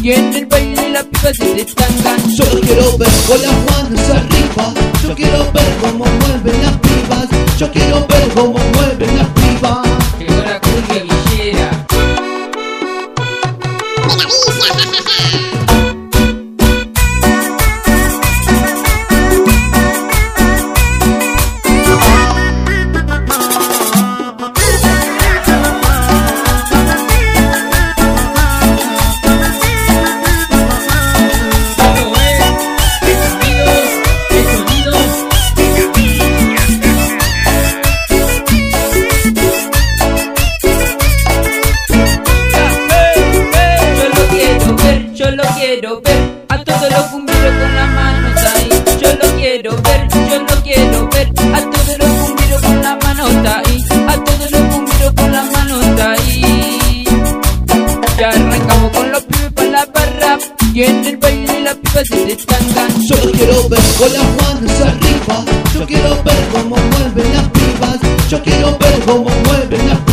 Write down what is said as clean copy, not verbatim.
y en el baile las pibas se destangan. Solo quiero ver con las manos arriba, yo quiero ver cómo mueven las pibas, yo quiero ver cómo mueven las pibas. Llegó la cumbia villera. Quiero ver a todos los cumbieros con las manos ahí. Yo lo quiero ver a todos los cumbieros con las manos ahí. A todos los cumbieros con las manos ahí. Ya arrancamos con los pibes para la barra y en el baile las pibas se destangan. Solo quiero ver con las manos arriba, yo quiero ver cómo mueven las pibas, yo quiero ver cómo mueven las pibas.